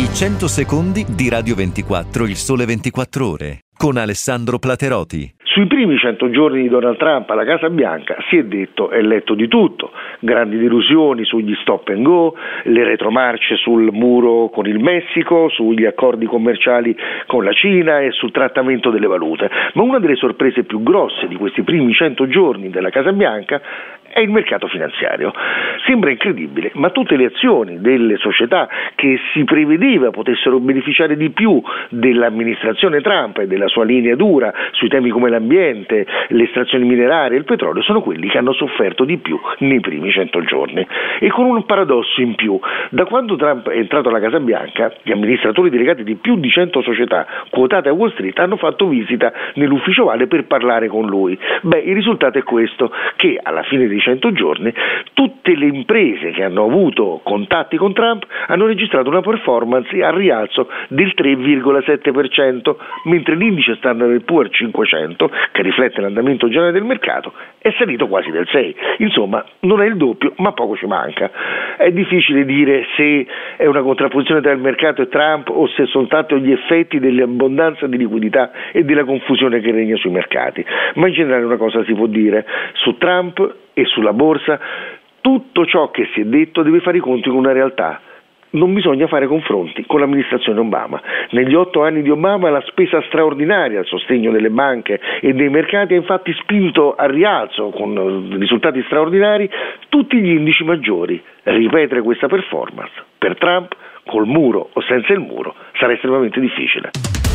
100 secondi di Radio 24, il Sole 24 Ore, con Alessandro Plateroti. Sui primi 100 giorni di Donald Trump alla Casa Bianca si è detto e letto di tutto: grandi delusioni sugli stop and go, le retromarce sul muro con il Messico, sugli accordi commerciali con la Cina e sul trattamento delle valute. Ma una delle sorprese più grosse di questi primi 100 giorni della Casa Bianca è il mercato finanziario. Sembra incredibile, ma tutte le azioni delle società che si prevedeva potessero beneficiare di più dell'amministrazione Trump e della sua linea dura sui temi come l'ambiente, le estrazioni minerarie e il petrolio sono quelli che hanno sofferto di più nei primi 100 giorni. E con un paradosso in più: da quando Trump è entrato alla Casa Bianca, gli amministratori delegati di più di 100 società quotate a Wall Street hanno fatto visita nell'ufficio ovale per parlare con lui. Il risultato è questo, che alla fine dei 100 giorni tutte le imprese che hanno avuto contatti con Trump hanno registrato una performance al rialzo del 3,7%, mentre l'indice Standard & Poor's 500, che riflette l'andamento generale del mercato, è salito quasi del 6%. Insomma, non è il doppio, ma poco ci manca. È difficile dire se è una contrapposizione tra il mercato e Trump o se soltanto gli effetti dell'abbondanza di liquidità e della confusione che regna sui mercati. Ma in generale una cosa si può dire: su Trump e sulla borsa tutto ciò che si è detto deve fare i conti con una realtà. Non bisogna fare confronti con l'amministrazione Obama. Negli 8 anni di Obama la spesa straordinaria al sostegno delle banche e dei mercati ha infatti spinto al rialzo, con risultati straordinari, tutti gli indici maggiori. Ripetere questa performance per Trump, col muro o senza il muro, sarà estremamente difficile.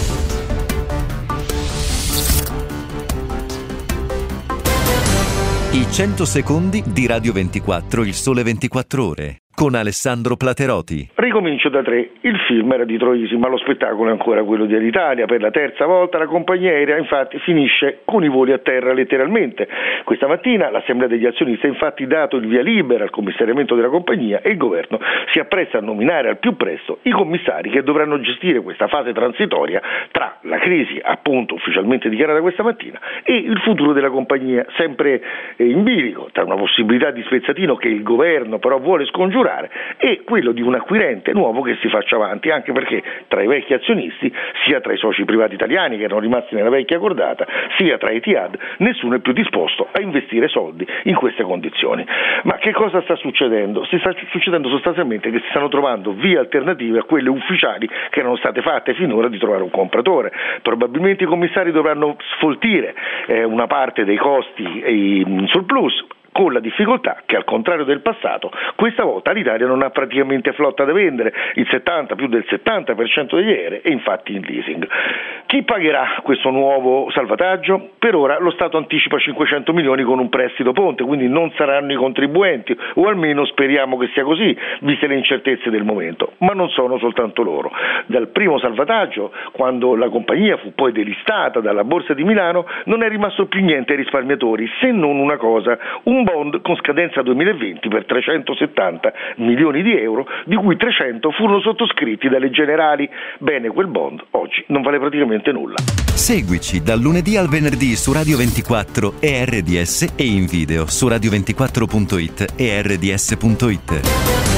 I 100 secondi di Radio 24, il Sole 24 Ore, con Alessandro Plateroti. Ricomincio da 3. Il film era di Troisi, ma lo spettacolo è ancora quello di Alitalia. Per la terza volta la compagnia aerea infatti finisce con i voli a terra letteralmente. Questa mattina l'Assemblea degli azionisti ha infatti dato il via libera al commissariamento della compagnia e il governo si appresta a nominare al più presto i commissari che dovranno gestire questa fase transitoria tra la crisi, appunto ufficialmente dichiarata questa mattina, e il futuro della compagnia, sempre in bilico tra una possibilità di spezzatino che il governo però vuole scongiurare e quello di un acquirente nuovo che si faccia avanti, anche perché tra i vecchi azionisti, sia tra i soci privati italiani che erano rimasti nella vecchia cordata, sia tra Etihad, nessuno è più disposto a investire soldi in queste condizioni. Ma che cosa sta succedendo? Si sta succedendo sostanzialmente che si stanno trovando vie alternative a quelle ufficiali che erano state fatte finora di trovare un compratore. Probabilmente i commissari dovranno sfoltire una parte dei costi in surplus, con la difficoltà che, al contrario del passato, questa volta l'Italia non ha praticamente flotta da vendere, più del 70% degli aerei è infatti in leasing. Chi pagherà questo nuovo salvataggio? Per ora lo Stato anticipa 500 milioni con un prestito ponte, quindi non saranno i contribuenti, o almeno speriamo che sia così, viste le incertezze del momento. Ma non sono soltanto loro. Dal primo salvataggio, quando la compagnia fu poi delistata dalla Borsa di Milano, non è rimasto più niente ai risparmiatori, se non una cosa: un bond con scadenza 2020 per 370 milioni di euro, di cui 300 furono sottoscritti dalle Generali. Bene, quel bond oggi non vale praticamente nulla. Seguici dal lunedì al venerdì su Radio 24 e RDS e in video su radio24.it e rds.it.